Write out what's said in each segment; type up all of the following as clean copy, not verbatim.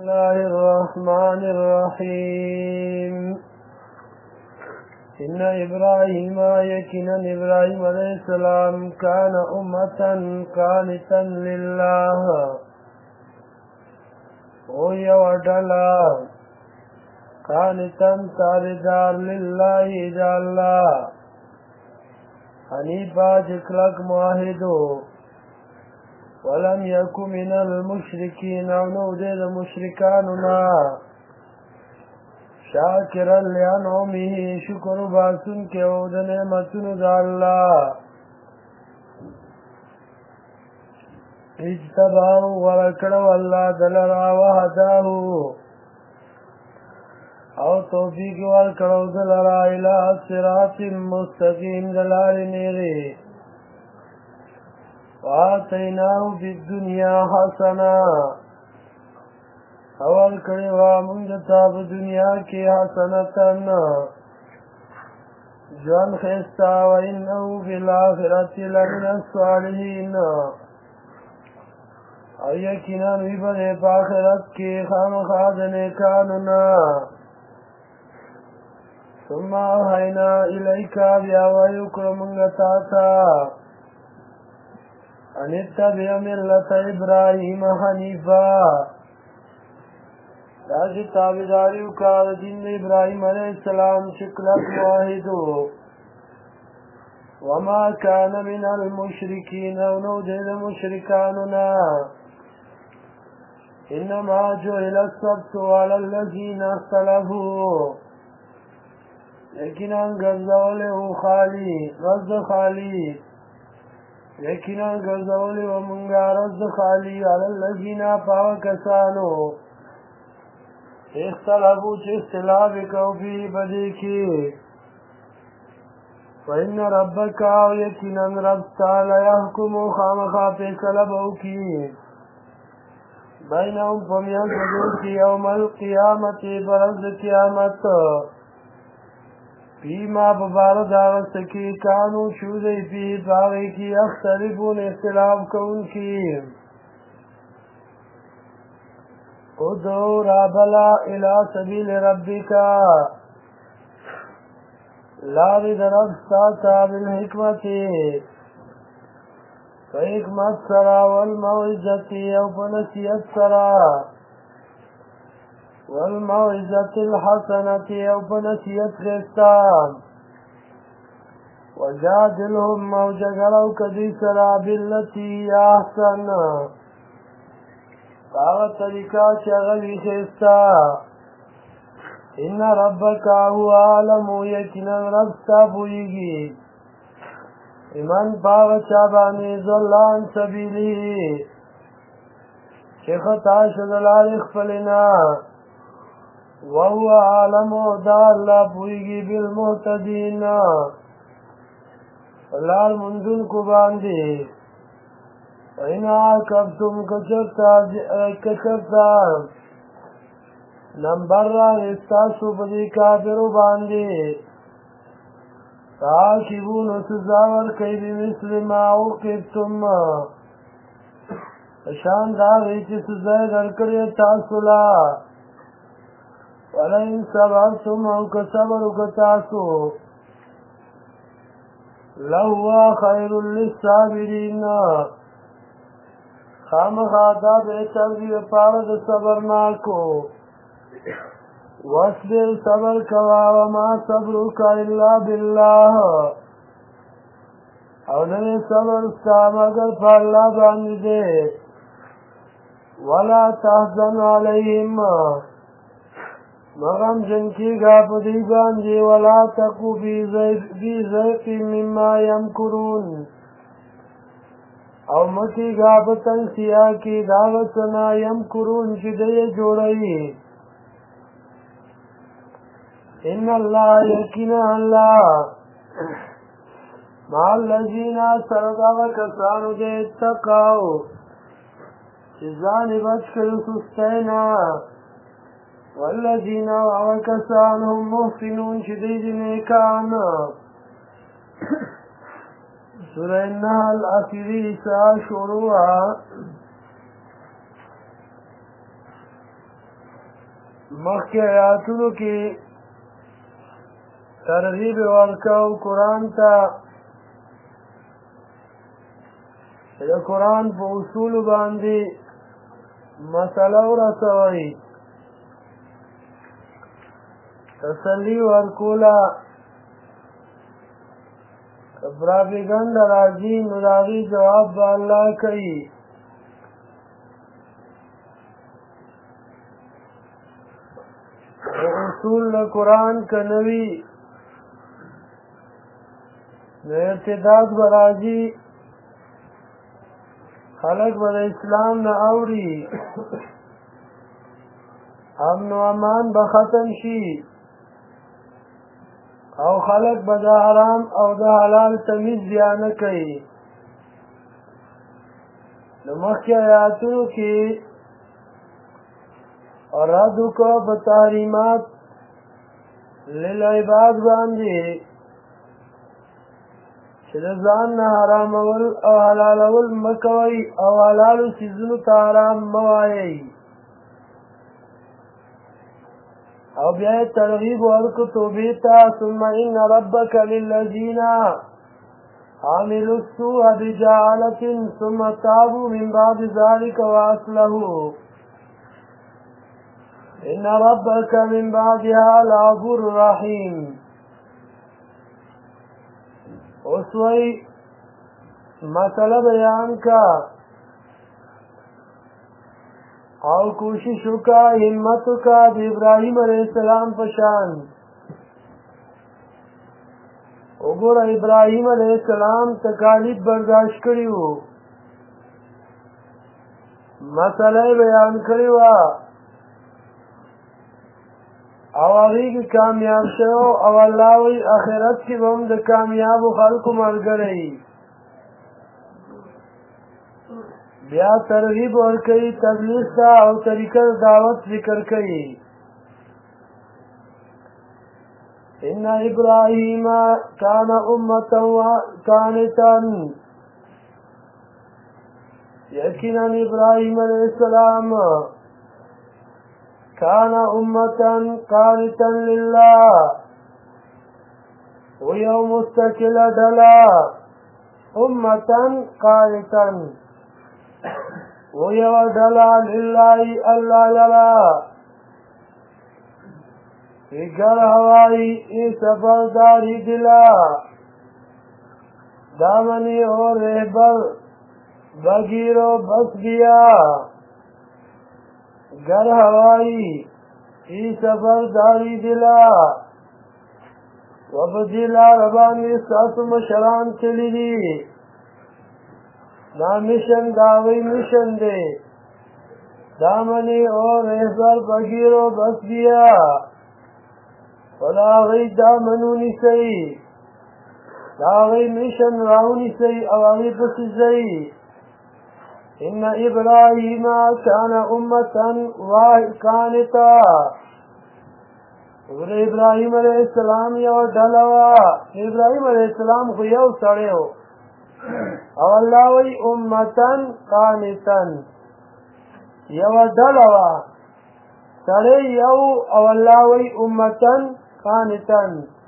الله الرحمن الرحيم إن إبراهيم يكنا إبراهيم عليه السلام كان أمة قانتا لله ويودلا قانتا تابدار لله جعلا حنيفا جكلك موحدو ولم يكن من المشركين او نودي المشركاننا شاكرا لأنعمه شكر باسن کے عود نعمتن دا اللہ اجتباو ورکڑو اللہ دلرا وحداہو او توفیق ورکڑو دلرا الہ صراط مستقیم دلال نیرے وآتیناہو فی الدنیا حسنا اول کڑیوا منگتا پا دنیا کی حسنتن جوان خیستا وإنہو فی الآخرت لمن الصالحین او یقیناً وی بنے پا آخرت کی خام خادن کاننا ثم اوحینا الیکا بیاوائیو کرمنگتا تا ان اتبع ملت ابراہیم حنیفا تاکہ تابداریو کا دین ابراہیم علیہ السلام شکلت واحدو وما كان من المشرکین ونو دید مشرکاننا انما جعل السبت على الذین اختلفوا لیکن انگرزولے خالی رز خالی یقینا گرزولی و منگا رز خالی علی اللذین پاو کسانو اختلافو چه اختلاف کو فی بدی کی فإن ربک آو یقینا ربستا لیحکمو خامخا پیسلبو کی بینهم پمیان صدور کی یوم القیامت برز قیامت فیما ببارد آغست کی کانو شودی فی باغی کی اختلفون اختلاف کون کی ادعو رابلا الى سبیل ربکا لاری درفتا بالحکمتی فحکمت سرا والموعظتی او پنسیت سرا والموعظة الحسنة او بنسیت خستان وجادلهم موجگلو کدی سرا باللتی احسن باغت طریقہ شغلی خستا ان ربک هو عالم یکنن ربستا بوئیگی ایمن باغ چابانی ظلان سبیلی شخطا شدلال اخفلنا وهو عالم دا اللہ پوئیگی بالمحتدین لال منزل کو باندے وَإِنْ عَاقَبْتُمْ کچرتا نمبر را استاسو بدی کافرو باندے تاکبون سزاور کئی بمثل ما عوقبتم شان داغی چی سزای درکڑی تاسولا وَلَئِنْ صَبَرْتُمْ او کصبر کتاسو لَهُوَ خَيْرٌ لِلصَّابِرِينَ خامخادا بہتر بھی پارد صبرناکو وَاصْبِرْ صبر کوا وَمَا صَبْرُكَ إِلَّا بِاللَّهِ او نوے صبر ستا مگر پا اللہ باندی دے وَلَا تَحْزَنْ عَلَيْهِمْ مغم جنکی گا پدی باندی ولا تقو فی ضیق مما یمکرون او مکی گا پتنگ سیا کی دعوتنا یمکرون چی دی جوڑئی ان اللہ یقینا اللہ مع الذین سرداغ کسانو دے اتقاو چیزانی بچ کر سستینا والذین وعوکسان هم محسنون شدید نیکان سورہ النحل آخری سا شروع مخکې آیاتونو کې ترغیب ورکاو قرآن ته د قرآن په اصولو باندې مسله ورسوئ تسلی ورکوله پراپیګنډ راځي نو د هغې جواب به الله کوي اصول د قرآن که نه وي نو ارتداد به راځي خلق به د اسلام نه اوړي امن و امان به ختم شي او خلق به د حرام او د حلال تمیز بیا نه کوي د مخکې آیاتونو کې رد وکړه په تحریمات للعباد باندې چې د ځان نه حرامول او حلالول مه کوئ او حلالو څیزونو ته حرام مه وایئ او بیا یې ترغیب ورکړو توبې ته ثم ان ربک للذین عملوا السوء بجهالة ثم تابوا من بعد ذلك واصلحوا ان ربک من بعدها لغفور رحیم اوس وی مسئله بیان کا او کوشش وکا همت وکا د ابراهیم علیہ السلام په شان وګوره ابراهیم علیہ السلام تکالیف برداشت کړي وو مسئله بیان کړي وه او هغې کې کامیاب شو او الله وی آخرت کې به هم د کامیابو خلکو ملګری بیا ترغیب ورکوي تبلیغ ته او طریقه دعوت ذکر کوي ان ابراهیم کان امة قانتا یقینا ابراهیم علیہ السلام کان امة قانتا لله ویو مستقل ډله امة قانتا ویو ډله لله الله لرا ویگر هوائی ای سفرداری دلا دامنی اور رہبر بگیرو بس گیا گر هوائی ای سفرداری دلا وبدلا ربانی ساسو مشران چلی دی دا مشن داوی مشن دے دامنی اور رہبر بگیرو بس گیا ولا غي دامنوني سي لا غي مشن راوني سي او غي بس زي ان ابراهيم كان امه قانتا ابراهيم عليه السلام یو ډلوا ابراهيم عليه السلام خو یو سړیو او الله وی امه قانتا یو ډلوا سړی یو او الله وی امه قانتا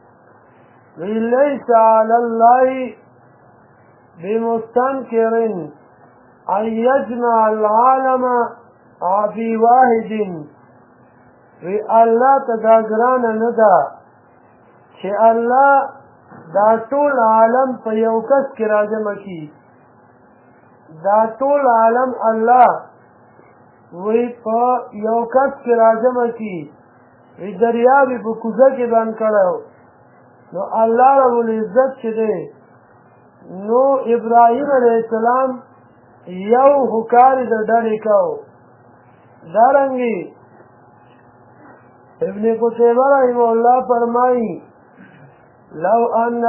ليس على الله بمستنكر أن يجمع العالم في واحد وی الله تداگران ندا چې الله دا ټول عالم په یو کس کې راجمع کی دا ټول عالم الله وی په یو کس کې راجمع کی وی دریابی په کوزه کې بند کړو نو الله رب العزت چې دی نو ابراهیم علیہ السلام یو حکاری د ډلې کو دارنګي ابن قتیبہ رحمه الله فرمایي لو ان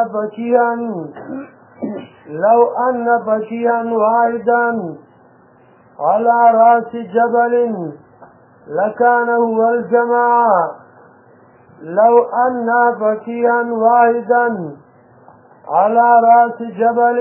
بشيئا واحدا على راس جبل لكان هو الجماعة لو أن بشيئا واحدا على راس جبل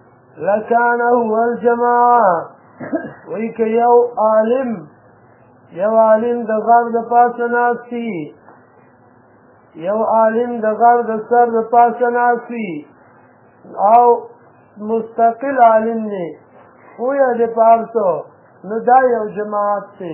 لكان هو الجماعة ويك يو عالم یو عالم د غر د پاسه ناستي یو عالم د غر د سر د پاسه ناستي او مستقل عالم دی خو یا د پارسو نو دا یو جماعت دی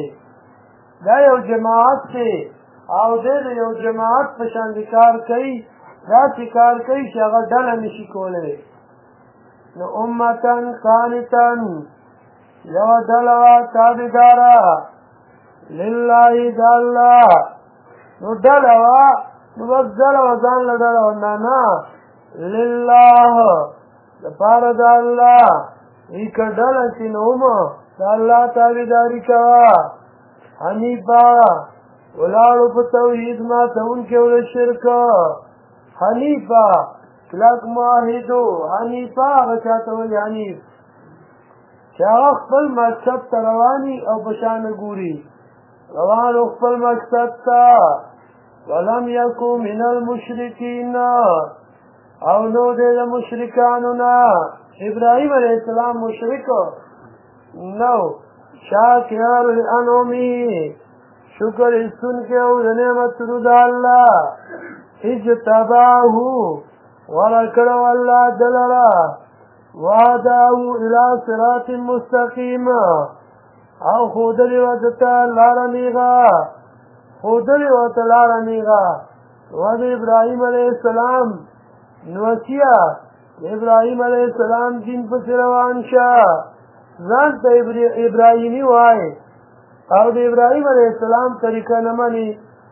او د یو جماعت په شان کار کوي داسې کار کوي چې هغه ډله نشي کولی نو امتن قانتن یو ډله وه تابعداره لله د الله نو ډله وه نو بس ډله وه ځان له ډله وه نه لله دپاره د الله ای که ډله چې نو هم د الله تابعداري کوه حنیفه ولاړو په توحید ماتونکي و د شرک حنیفه کلک معاهدو حنیفه هغه چاته وایي حنیف چې هغه خپل مقصد ته رواني او په شانه ګوري روانو خپل مقصد ته ولم یکو من المشرکین او نو دی د مشرکانو نه ابراهیم علیه السلام مشرک نو شاکر لانعمه شکر ایستونکی او د نعمتونو د الله اجتباه ورکړو الله ده لره وهداه الى صراط مستقیم او ښودلې وه ده ته لاره نیغه و د ابراهیم علیه السلام نوسیه د ابراهیم علیه السلام دین پسې روان شه ځان ته ابراهیمي وایي او د ابراهیم علیه السلام طریقه نه مني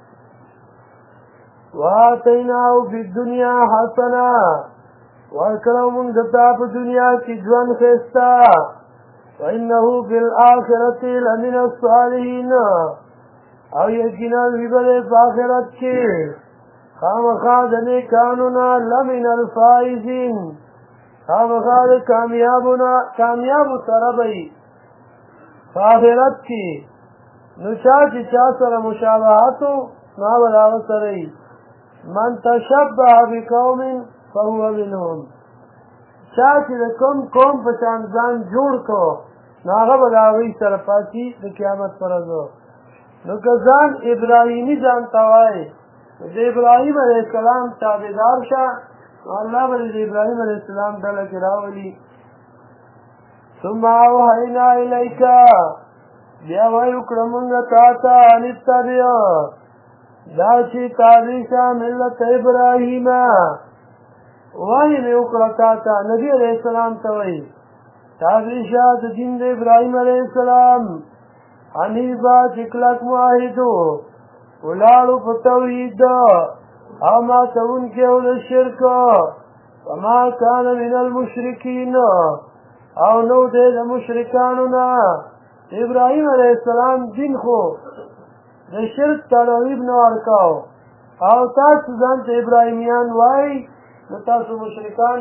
واتیناو فی الدنیا حسنه ورکړو موږ دته په دنیا کې ژوند ښایسته وانه فی الاخرة لمن الصالحین او یقینا وی به په آخرت کې خامخا د نیکانو نه لمن الفائزین خامخا د کامیابو سره به وي په آخرت کې نو چا چې چا سره مشابهت نو هغه د هغه سره وي من تشبه بقوم فهو منهم چا چې د کوم قوم په شان ځان جوړ کړو نو هغه به د هغوی سره پاتې د قیامت پر ورځ نو که ځان ابراهیمي ځان ته وایي د ابراهیم علیه السلام تابعدار شه نو الله به د ابراهیم علیه السلام ډله کې راولي ثم اوحینا الیک بیا وحی وکړه موږ تا ته ان اتبع دا چې تابع شه ملت ابراهیم وحی مې وکړه تا ته نبي علیه السلام ته وایي تابع شه د دین د ابراهیم علیه السلام حنیفه چې کلک معاهدو ولاړو په توحید او ماتونکي او د شرک وما کان من المشرکین او نو دی د مشرکانو نه ابراهیم علیه السلام دین خو د شرک ترغیب نه ورکاو او تاسو ځان ته ابراهیمیان وایي نو تاسو مشرکان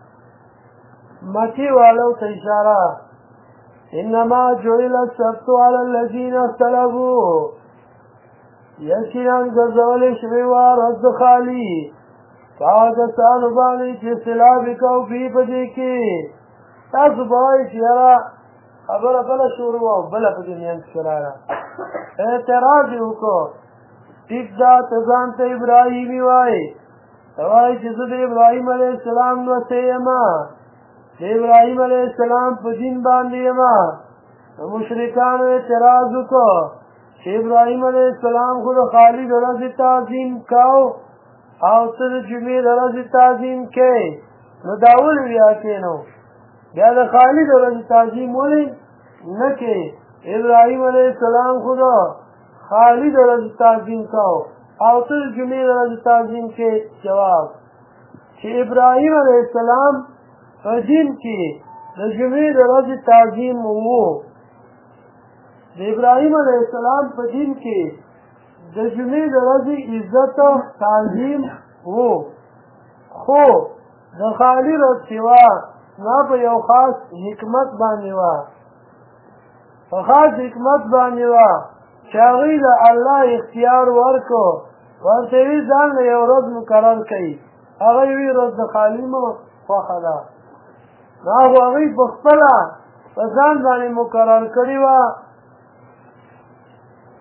مکی والو ته اشاره انما جعل السبت على الذين اختلفوا یقینا ګرځولې شوې وه ورځ د خالي په هغه کسانو باندې چې اختلاف یې کوو فی په دې کې تاسو به وایئ چې یاره خبره بله شروع وه او بله په دې منځ کښې راغله اعتراض یې وکړو ټیک ده ته ځان ته ابراهیمي وایې ته وایې چې زه د ابراهیم علیه السلام نوسی یم د ابراهیم علیه السلام په دین باندې یم د مشرکانو اعتراض وکړو چې ابراهیم علیه السلام خو د خالي د ورځې تعظیم کو او ته د جمعې د ورځې تعظیم کوې نو دا ولې بیا کې نو بیا د خالي د ورځې تعظیم ولې نه کوې ابراهیم علیه السلام خو د خالي د ورځې تعظیم کو او ته د جمعې د ورځې تعظیم کوې جواب چې ابراهیم علیه السلام په دین کې د جمعې د ورځې تعظیم وو د ابراهیم علیه السلام په دین کې د جمعې د ورځې عزت تعظیم وو خو د خالي ورځ چې وه نه په یو خاص حکمت باندې وه په خاص حکمت باندې وه چې هغوی د الله اختیار ورکړو ورته یې ځان له یو ورځ مقرر کوي هغه یوې ورځ د خالي مو خوښه ده نو هغوی په خپله په ځان باندې مقرر کړې وه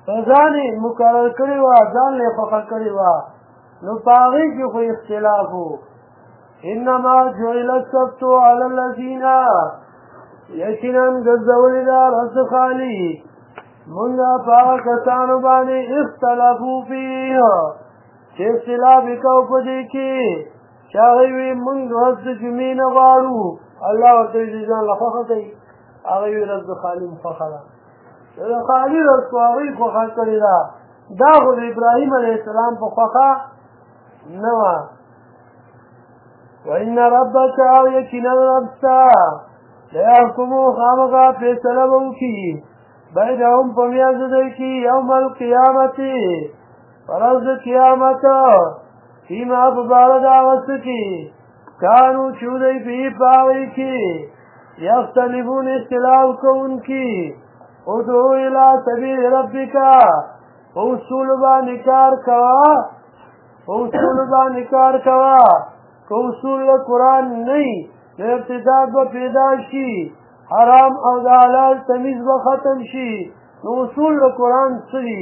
ځان یې مقرر کړې وه ځان یې خوښه کړې وه نو په هغې کې خو اختلاف و انما جعل السبت على الذين یقینا ګرځولې ده ورځ خالي مونږه په هغه کسانو باندې اختلافو فيه چې اختلاف یې کوو په دې کې چې هغوی وي مونږ ورځ د جمعې نه غواړو الله ورته وایي ځان له خوښه کوي هغوی وي ورځ د خالي م خوښه ده د خالي ورځ خو هغوی خوښه کړې ده دا خو د ابراهیم علیه السلام په خوښه نه وه وإن ربك او یقینا رب ستا لیحکمو خامخا فیصله به وکړي بینهم په میانځ د دوی کې یوم القیامت په ورځ د قیامت فیما په باره د هغه څه کې کانو چې و دوی فیې په هغې کې یختلفون اختلاف کوونکي ادعو الی سبیل ربک په اصولو باندې کار کوه که اصول د قرآن نه نو ارتداد به پیدا شي حرام او د حلال تمیز به ختم شي نو اصول د قرآن څه دي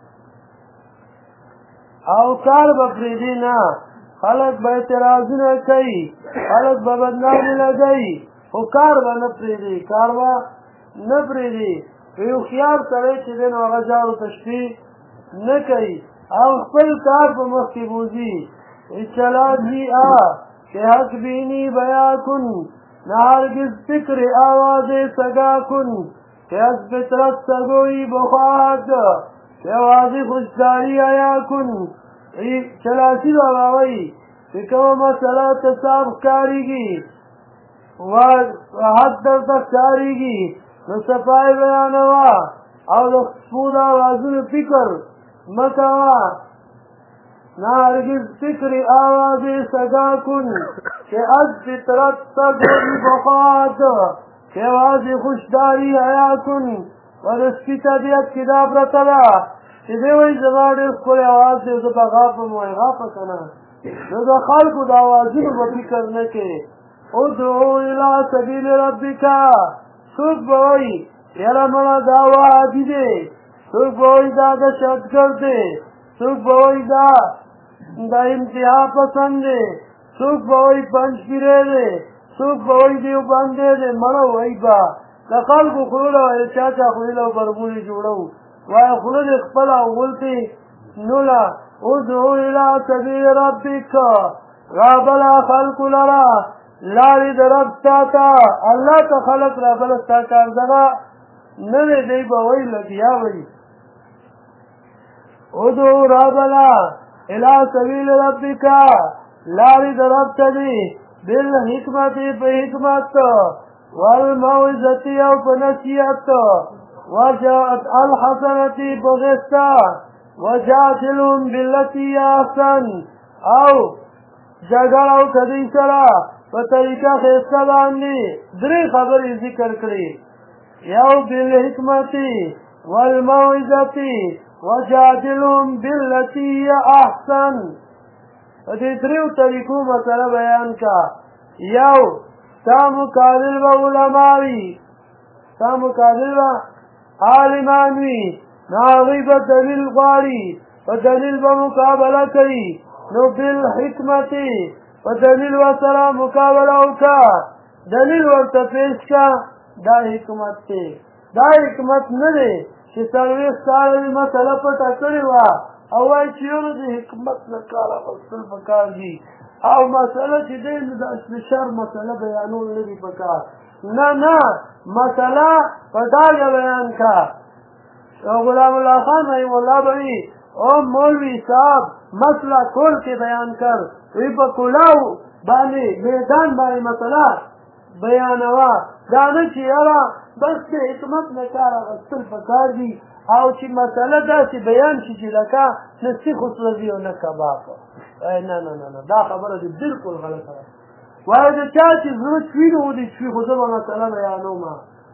او کار به پرېږدي نه خلک به اعتراضونه کوي خلک به بدنامي لګوي خو کار به نه پرېږدي که یو هوښیار سړی چې دی نو هغه جارو تشبیح نه کوي او خپل کار په مخ کې بوځي اچلا جی کہ حق بینی بیا کن نہ ہرگز فکر آواز سگا کن کہ از فطرت سگوئی بخواہد کہ واضح خوشداری آیا کن چلاسی باوی کہ کم مسئلہ تصاب کاری گی حد در تک کاری گی نو صفائی بیانوا او لخصفود آوازون فکر مکوا نہ ہرگز فکر آواز سگا کن کہ از فطرت سگوئی بخواہد کہ واضح خوشداری آیا کن ورسکی طبیعت کی دا پرتلا کہ دیوئی زمان اس کوئی آواز دے زبا غاپم وی غاپا کنا نو دا خالکو دا آوازی با فکر نکے ادعو الى سبیل ربکا سوک بوئی یرا منا دعوی آدی دے سوک بوئی دا دشت کردے سوک بوئی دا انتہا پسند دے سوک بوئی پنچ گرے دے سوک بوئی دیو بندے دے مرو وی با لقل کو خلولو وی چاچا خلولو بربولی جوڑو وی خلول اخپلا غلطی نولا ادعو الى سبیل ربک رابلا خلق لرا لاری در رب ساتا اللہ تا خلق رابلا ساکار دغا نوے دی با وی لگیا وی ادعو رابلا الى سبیل ربک لاری در رب تدی بالحکمتی پہ حکمت والموعظتی او پہ نصیحت وجاءت الحسنتی پہ غصہ وجادلهم باللتی احسن او جگڑ او کدی سرا پہ طریقہ خیستہ باندی دری خبری ذکر کری یو بالحکمتی والموعظتی وجادلهم باللتی احسن دې دریو طریقو مسله بیان کا یو تا مقابل با علماوی تا مقابل با عالمانوی ناغی با دلیل غاری و دلیل با مقابله کئی نو بالحکمتی و دلیل و سرا مقابله اوکا دلیل ورته پیش کا دا حکمت تی دا حکمت نده چې سرویس سالی مسله پتا کری وا او وای چې یو د حکمت نه کار اخیستل پکار دي او مسله چې دی نو د اصل شر مسله بیانول نه دي پکار نه مسله په ډاګه بیان کا غلام الله خان رحم الله بوي او مولوی صاحب مسله کول کې بیان کر وی په کلاو باندې میدان باندې مسله بیانوا دا نه چې یاره بس د حکمت نه کار اخیستل پکار دي او چې مسله داسې بیان شي چې لکه نه سیخ وسوځي او نه کباب نه دا خبره دې بالکل غلطه ده وایي د چا چې زړه چوي نو ودې چوي خو زه به مسله بیانوم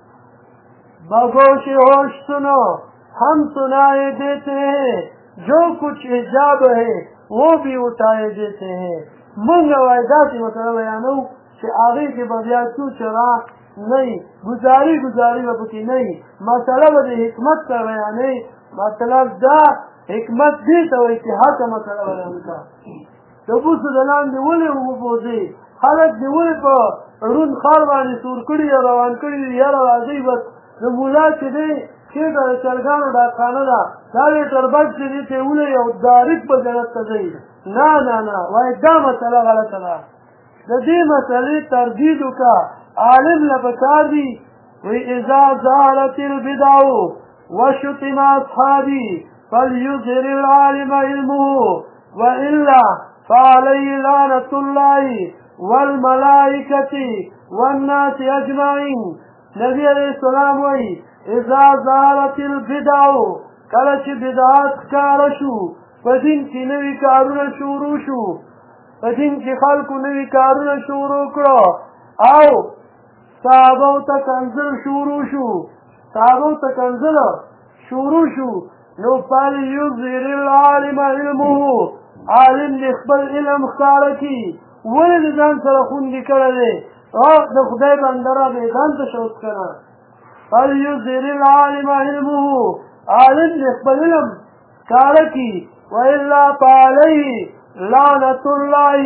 بگوش ہوش سنو ہم سنائے دیتے ہیں جو کچھ ایجاب ہے وہ بھی اٹھائے دیتے ہیں منگا وایي داسې مسله بیانو چې هغې کې به بیا څو چرا نه وي گزاري به پکې نه وي مسله به د حکمت سره بیانوي مطلب دا حکمت دې ته وایي چې حقه مسله بیان کړه د بوسو د لاندې ولې وبوځي خلک دې ولې په ړوند خار باندې سور کړي او روان کړي دي یاره راځئ بس د ملا چې دی چېرته د چرګانو ډاکخانه ده دا یې ټربک چې دې ته ولې او دارک په جنت ته ځئ نه نه نه وایي دا مسله غلطه ده د دې مسئلې تردید وکړه عالم له پکار دي وی اذا زالت البدع وشتم اصحابي فليظهر العالم علمه والا فعليه لعنة الله والملائكة والناس اجمعين نبی علیہ السلام وی اذا زالت البدع کله چې بدعات ښکاره شو په دین کې نوي کارونه شروع شو په دین کې خلکو نوي کارونه شروع کړو او صحابو ته کنزل شروع شو نو فلیظهر العالم علمه عالم دې خپل علم ښکاره کړي ولې د ځان سره خوندي کړی دی د خدای بنده را دی ځان ته شوق کنه فلیظهر العالم علمه عالم دې خپل علم ښکاره کړي والا فعلیه لعنة الله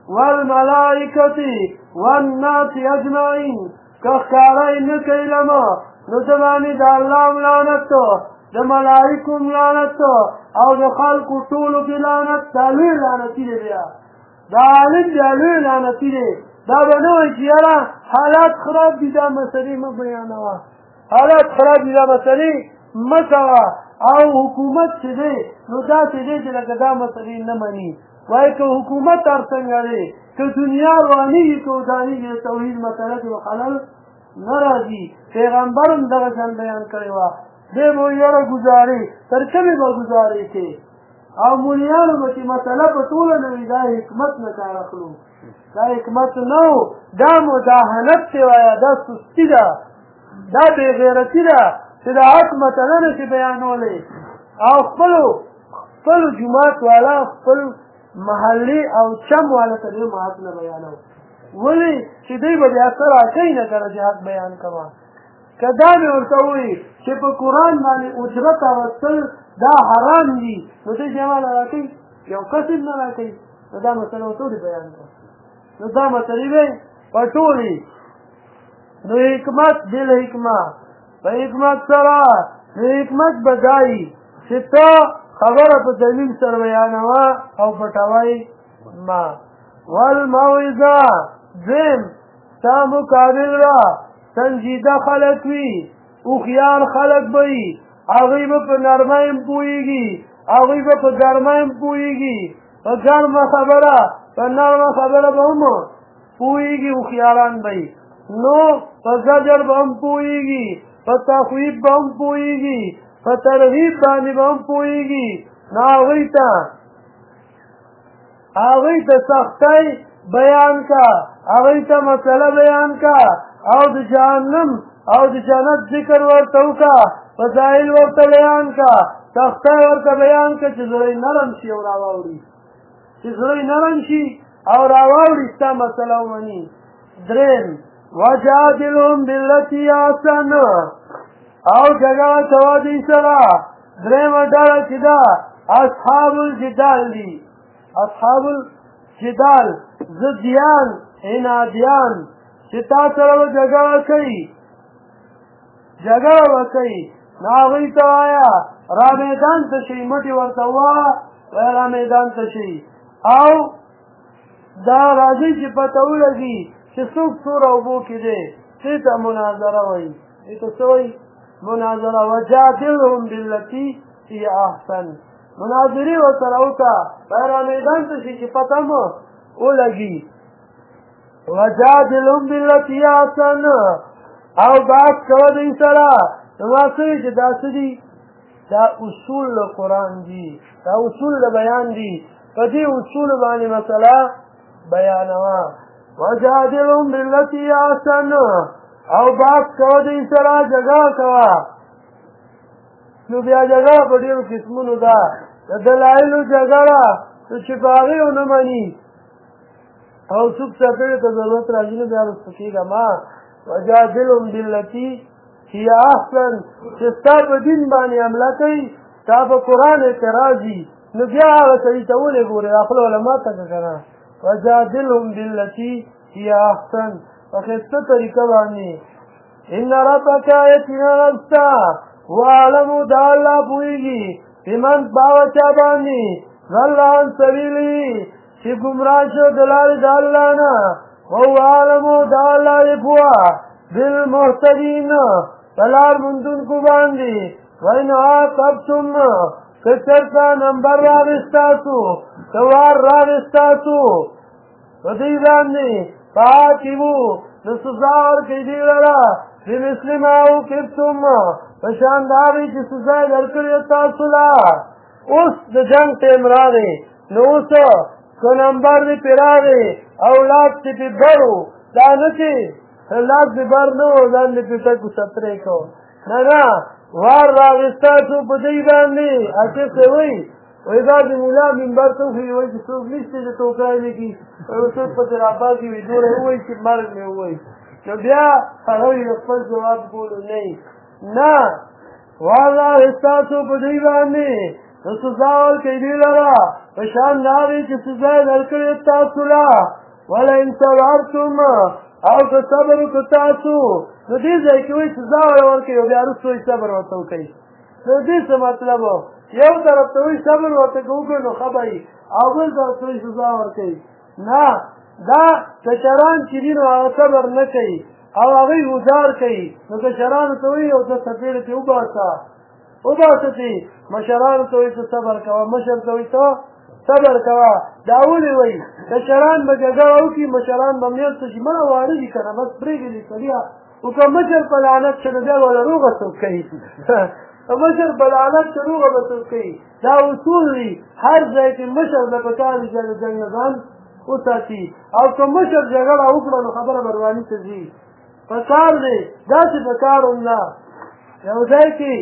والملائكة والناس اجمعين کښکاره یې نه کوي علم نو د باندې د الله لعنت د ملائکو لعنت او د خلکو ټولو کې لعنت دا لوی لعنتي دی بیا دا عالم بیا لوی لعنتي دی دا به نه وایي چې یاره حالات خراب دي دا مسلې مه بیانوه حالات خراب دي دا مسلې مه کوه او حکومت چې دی نو داسې دی چې لکه دا مسلې نه مني وایي که حکومت هر څنګه دی که دنیا روانېږي که ودانېږي د توحید مسله کې به خلل نه راځي پیغمبر هم دغه شان بیان کړی وه دی به یاره ګزارې تر کومې به ګزارې کې او مولیانو به چې مسله په ټوله نه وي دا حکمت نه کار اخلو دا حکمت نه و دا مداهنت چې وایه دا سستي ده دا بېغیرتي ده چې د حق مسله نشي بیانولی او خپلو جومات والا خپل محلي او چم والا ته دې حق نه بیانو ولې چې دوی به بیا څه راکوي نه کنه چې حق بیان کوه که دا مې ورته ووایي چې په قرآن باندې اجرت اخیستل دا حرام دي نو دوی چې ماله راکوي یو کسب نه راکوي نو دا مسله ورته ولې بیان کړه نو دا مسلې به په ټولې نو حکمت بالحکمه په حکمت سره نو حکمت به دا وي چې ته خبره په دلیل سره بیانوه او پټوی ما والموعظه دویم ستا مقابل را سنجیده خلق وي هوښیار خلق به وي هغوی به په نرمۍ هم پوهېږي هغوی به په ګرمۍ هم پوهېږي په ګرمه خبره په نرمه خبره به هم پوهېږي هوښیاران به وي نو په زجر به هم پوهېږي په تخویب به هم پوهېږي په ترغیب باندې به هم پوهېږي نو هغوی ته سختۍ بیان کا هغوی ته مسله بیان کا او د جهنم او د جنت ذکر ورته وکړه فضایل ورته بیان کا سختۍ ورته بیان کا چې زړی نرم شي او راواوړي ستا مسله ومني درېیم وجادلهم بالتي احسن او جګړه کوه دوی سره درېیمه ډله چې ده اصحاب الجدال دي اصحاب الجدال ضدیان عنادیان چې تا سره به جګړه کوي نو هغوی ته وایه را میدان ته شئ مټې ورته ووهه وایه را میدان ته شئ او دا راځئ چې پته ولګي چې څوک څوره اوبو کې دی دې ته مناظره وایي دې ته څه وایي مناظره وجادلهم بالتي هي احسن مناظرې ورسره وکړه وایه را میدان ته شي چې پته مو ولګي وجادلهم بالتي هي احسن او بحث کوه دوی سره نو ما څه وایي چې دا څه دي دا اصول د قرآن دي دا اصول د بیان دي په دې اصولو باندې مسله بیانوه وجادلهم بالتي هي احسن او بحث کوه دوی سره جګړه کوه نو بیا جګړه په ډېرو قسمونو ده د دلایلو جګړه چې په هغې ونه مني او څوک څپېړې ته ضرورت راځي نو بیا رسته کېږه ما وجادلهم بالتي هي احسن چې ستا په دین باندې حمله کوي تا په قرآن اعتراض وي نو بیا هغه سړي ته ولې ګورې دا خپله علما ته که که نه وجادلهم بالتي هي احسن په ښایسته طریقه باندې ان ربک یقینا رب ستا واعلمو دا الله پوهېږي بمن باغ چا باندې ضل عن سبیلي چې ګمراه شو د لارې د الله نه وهو اعلمو دا الله یې پوه بالمهتدین په لار موندونکو باندې وإن عاقبتم که چېرته نمبر راغستاسو که وار راغستاسو په دوی باندې فعاقبو نو سزا ورکړئ دوی لره بمثل ما عوقبتم په شان د هغې چې سزا یې درکړې تاسو له اوس د جنګ ټیم راغی نو اوس که نمبر دې پرې راغی او لاس دې پرې بر و دا نه چې لاس دې بر نه و ځان دې پرې ټک سپرې کو نه نه وار راغستاسو په دوی باندې هسې څه وایي وایي دا د ملا منبر ته وښیي وایي چې څوک نشته چې ټوکرای مې کړي څوک پسې راپاڅي وي دوره ووایي چې مرګ مې ووایي نو بیا هغه وایي د خپل ځواب کولو نه وار راغستاسو په دوی باندې نو سزا ورکړئ دوی لره په شان د هغې چې سزا یې درکړې تاسو له ولئن صبرتم او که صبر وکړو تاسو نو دې ځای کې وایي سزا ورکړئ او بیا وروسته وایي صبر ورته وکړئ نو دې څه مطلب یو طرف ته وایي صبر ورته که وکړو نو ښه به وي او بل طرف ته وایي سزا ورکوي نه دا کشران چې دي نو هغه صبر نه کوي او هغوی ګزار کوي نو کشرانو ته وایي یو څه څپېړې کې وباسه چې مشرانو ته وایي ته صبر کوه مشر ته وایي ته صبر کوه دا ولې وایي کشران به جګړه وکړي مشران به منځ ته شي مړه واړه دي که نه بس پرېږدي دې سړي خو که مشر په لعنت شه نو بیا والا روغه څوک کوي مشر په لعنت شه روغه به څوک کوي دا اصول دي هر ځای کې مشر ته پکار دي چې د جنګ نه ځان وساتي او که مشر جګړه وکړه نو خبره برواني ته ځي پکار دی داسې پکار هم نه یو ځای کې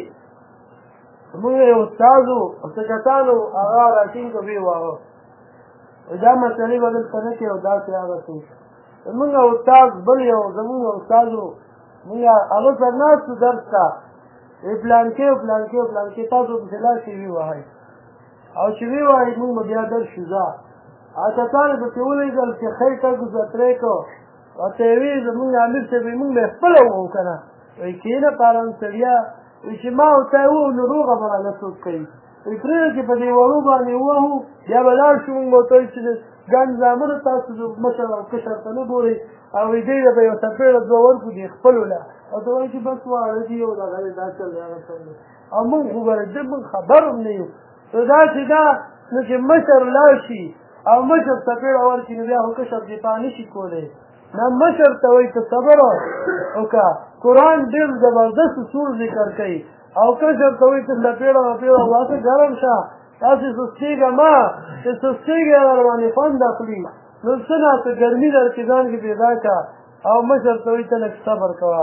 موږ یو استاد و سکتانو هغه راټینګ وی وهغه دا مسلې به دلته نه کوي او داسې هغه څه زمونږ استاد بل یو زمونږ استاد و موږ هغه سره ناست و درس ته پلانکې او پلانکې او پلانکې تاسو پسې لاسې وی وهئ او چې وی وهئ موږ به بیا درس شو ځه کسانو پسې ولیږل چې ښی ټک زترې کو ورته یې وي زمونږ امیر صاحب وایي موږ به یې خپله ووهو که نه وایي کښېنه پارن سړیا وایي چې ما ورته یې ووهو نو روغه به رانه څوک کوي وایي پرېږده چې په دې وړو باندې ووهو بیا به لاړ شو موږ به ورته وایي چې ګڼ زامنو تاسو مشر او کشر ته نه ګورئ او دې ته به یو څپېړه دوه ورکړو دې خپلو له او ته وایي چې بس واړه دي او دغه دا چل دی هغه چل دی او موږ خو ګوره موږ خبر هم نه یو نو داسې ده نو چې مشر لاړ شي او مشر څپېړه ورکړي نو بیا خو کشر دفاع نه شي کولی نه مشر ته وایي ته صبر وکړه قرآن ډېر زبردست اصول ذکر کوي او کشر ته وایي ته څپېړه وپېړه واسه ګرم شه تاسې سستېږه مه چې سستېږې در باندې خوند اخلي نو څه ناته ګرمي در کې ځان کې پیدا کړه او مشر ته وایي ته لږ صبر کوه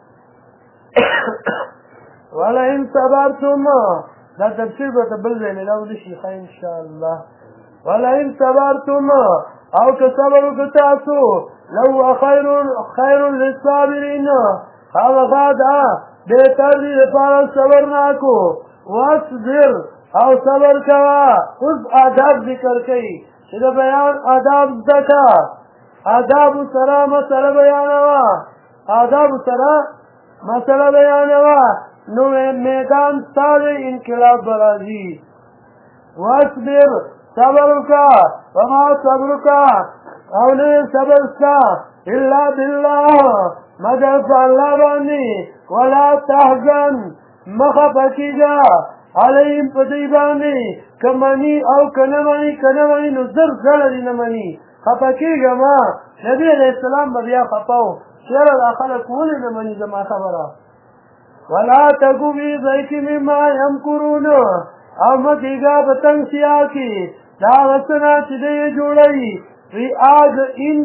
ولئن صبرتم دا تفسیر به ته بل ځای میلاو نه شي ښه انشاءالله ولئن صبرتم او که صبر وکړو تاسو لهو خیر للصابرین هغه دا بهتر دی دپاره صبرناکو واصبر او صبر کوه اوس آداب ذکر کوي چې د بیان آداب زده کړه آدابو سره مسله بیانوه آدابو سره مسله بیانوه نو میدان ستا د انقلاب به راځي واصبر صبر وکړه وما صبرک او نه صبر ستا الا بالله مگر په الله باندې ولا تحزن مخه پکېږه علیهم په دوی باندې که مني او که نه مني نو زر زره دې نه مني خفه کېږه مه نبي علیه السلام به بیا خفه و چې یاره دا خلک ولې نه مني زما خبره ولا تکو فی ضیق مما یمکرون او مه کېږه په تنګ سیال کې دا هغه څه نه چې دی یې جوړوي وی آج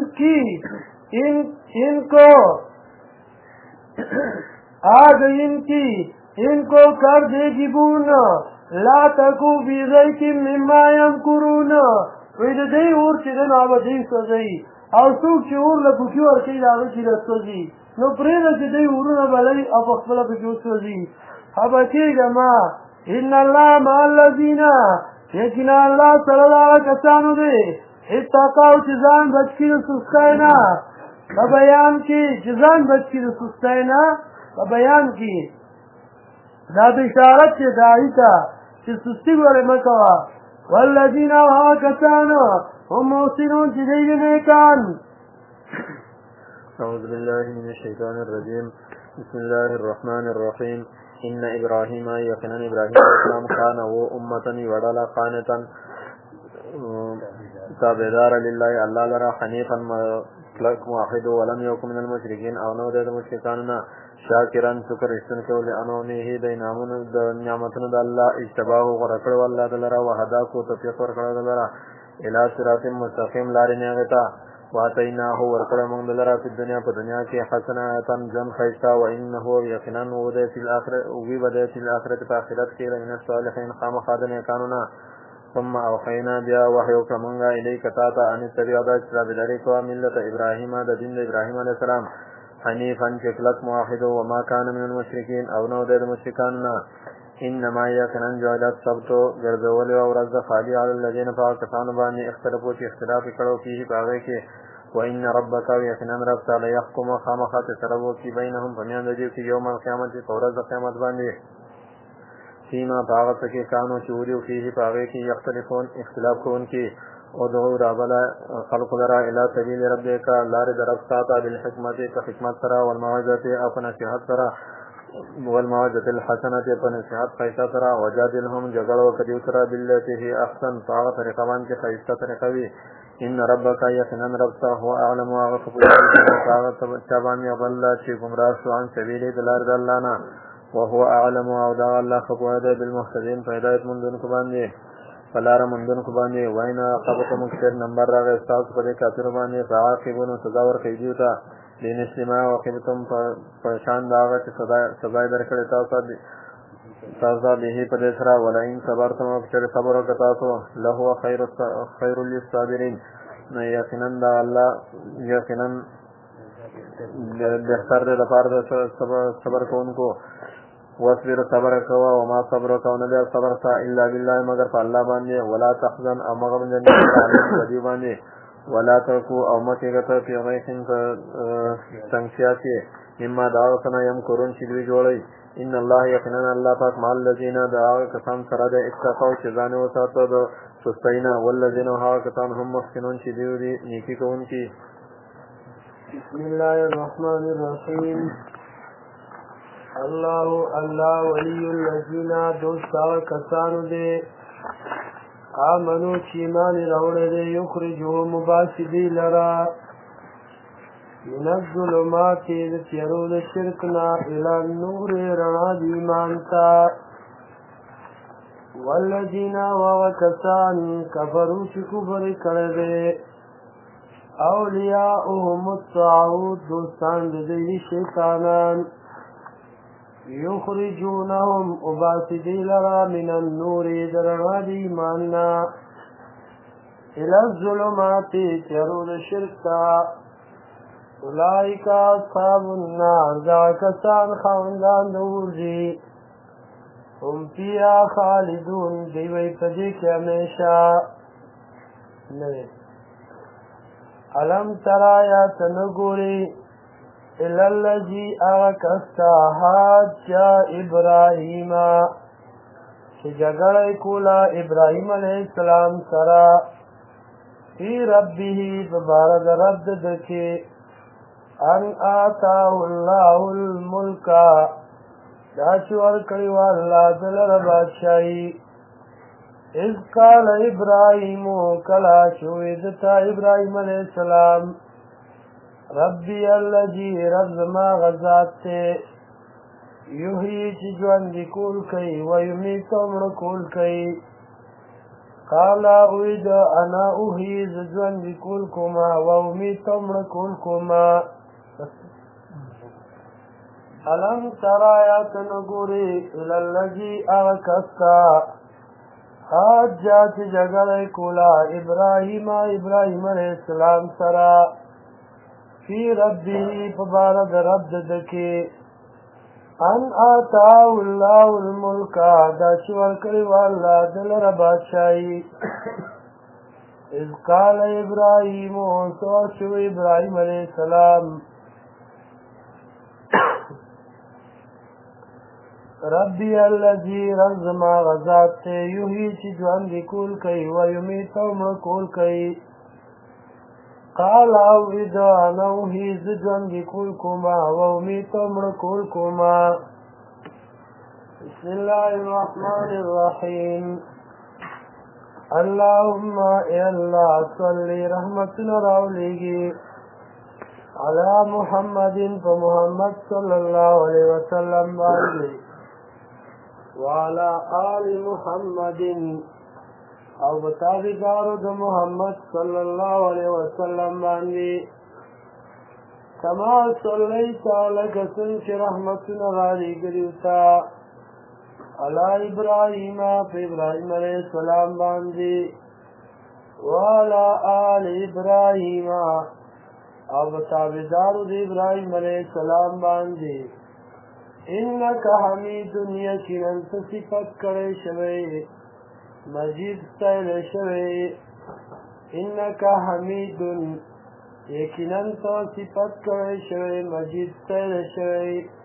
ان کو کر دے گیبون لا تکو فی ضیق مما یمکرون وی د دې اور چې دی نو هغه دی سوځوي او څوک چې اور له پوکي ورکوي د هغه چې سوځي نو پرېږده چې دی اورونه بلوي او په خپله پکې وسوځي خفه کېږه مه ان الله مع الذین یقینا الله صلی الله علیه کسانو دی اتقوا چې ځان بچ کړي د سستۍ نه په بیان کې چې ځان بچ کړي د سستۍ نه په بیان کې دا بشارت چې داعی ته چې سستي ولې مه کوه والذین هغه کسانو هم محسنون چې دی نیکان. أعوذ بالله من الشيطان الرجيم بسم الله الرحمن الرحيم إن إبراهيم يقينا إبراهيم السلام كان أمة وعدلا قانتا تابعدار لله الله لرا حنيفا موحد ولم يكن من المشركين أو نو د مشرکاننا شاکرا شکر استن کول انعامه د نعمتونو د الله اجتباه ورکړ والله دلرا وحدا کو توفیق ورکړ دلرا الى صراط مستقيم لارې نه غتا واتیناه ورکړ موږ دلرا په دنیا کې حسناتن جن خیستا و انه یقینا وده فی الاخره وی بده فی الاخره په آخرت کې من الصالحین قام خادن قانونا ثم اوحینا بیا وحی وکړه الیک تا ان تبع د اسلام لري کو ملت ابراهیم د دین ابراهیم علیه السلام حنیفا چکلک موحد و ما کان من المشرکین او نو د مشرکان نه انما یقینا جعلت سبت ګرځول او ورځ خالی علی الذین فاکتان باندې اختلافو چې اختلاف کړو فيه باغې کې وان ربک یقینا رب تعالی يحكم خامخات سرو کی بینهم بنیان دی چې یوم القیامت ورځ قیامت باندې فيما باغت کې کانو چوری او فيه باغې کې اختلافون اختلاف کون کې او دعو رابلا خلق لرا الى سبیل ربک لار درفتا بالحکمت حکمت سرا والموعظه او نصیحت سرا والموعظه الحسنه نصیحت خیسه سرا وجادلهم جګړو کدیو سرا بالتي هي احسن طاعت طریقه باندې خیسه طریقه وی ان ربک یقینا ربک هو اعلم وغفور طاعت تبانی الله چې گمراه شو عن سبیل دلار دلانا وهو اعلم او دا الله خبر ده بالمهتدين فهدایت مندون کو باندې فلار مندون کو باندې وینا قبته مکثر نمبر راغی استاد په دې کافر باندې فعاقبون سزا ور کوي دیوتا دین اسلام او قبتم په شان داغه چې سزا درکړی تاسو به په دې سره ولئن صبرتم او چې صبر وکړ تاسو له هو خیر للصابرین نه یقینا دا الله یقینا بهتر ده لپاره صبر کوونکو واصبر صبر کوا وما صبر کونه بیا صبر تا الا بالله مگر په الله باندې ولا تحزن او مگر باندې دی باندې ولا تکو او مکه غته پیغمبرین څنګه چې مما دعوتنا یم کورون چې دوی جوړي ان الله یقینا الله پاک مال الذين دعوا کسان سره د اتقوا چې ځان وساتو د سستینا والذین ها کسان هم محسنون چې دوی نیکی کوونکي. بسم الله الرحمن الرحیم الله ولی الذین دوست کسانو دے آمنو چیمان روڑے دے یخرجو مباسدی لرا من الظلمات تیرون شرکنا الى النور رنا دیمانتا والذین وکسان کفرو چی کفر کردے اولیاؤهم الطاغوت دوستان دے شیطانان یخرجونهم اباسدی لرا من النور درنا دیماننا الى الظلمات تیرون شرکتا اولئک اصحاب النار دا کسان خاندان دور دی هم فیها خالدون دیوی پدی که ہمیشہ نوی علم ترایا تنگوری الى الذي اکستا حاج ابراهیم چې جګړه کولا ابراهیم علیه السلام سره فی ربه ببارد رب دکی ان آتاه الله الملک دا چې ورکړی و الله دلر بادشاہی اذ قال ابراهیم کلا شویدتا ابراهیم علیه السلام ربی الذی رب ما غزات تے یحیی چی جواندی کول کئی ویمیت امر کول کئی قالا اوید انا احیی جواندی کول کما ویمیت امر کول کما علم ترایات نگوری الالذی اغکستا حاجات جگر کولا ابراہیم علیہ السلام سرا فی ربی پبارد رب دکی ان آتاه الله الملک دا چې ورکړی و الله دلره بادشاهي اذ قال ابراهیم سو شو ابراهیم علیہ السلام ربی الذی رزما غزات تے یحیی چې ژوند کول کوي و یمیت او مړ کول کوي قال او اذا انا وحی ژوند کول کوما و امیت او مړ کول کوما بسم الله الرحمن الرحیم اللهم اے اللہ صلی رحمتنا راولیگی علی محمد فمحمد صلی اللہ علیہ وسلم باندې وعلى آل محمد او بتابدارو د محمد صلی اللہ علیہ وسلم باندې کما صلیت علی سنچ رحمتنا راولیگی تا علی ابراہیم پہ ابراہیم علیہ السلام باندی وعلا آل ابراہیم اب تابدارو دی ابراہیم علیہ السلام باندی انکا حمید یقیناً صفت کرے شوئے مجید سیل شوئے انکا حمید یقیناً صفت کرے شوئے مجید سیل شوئے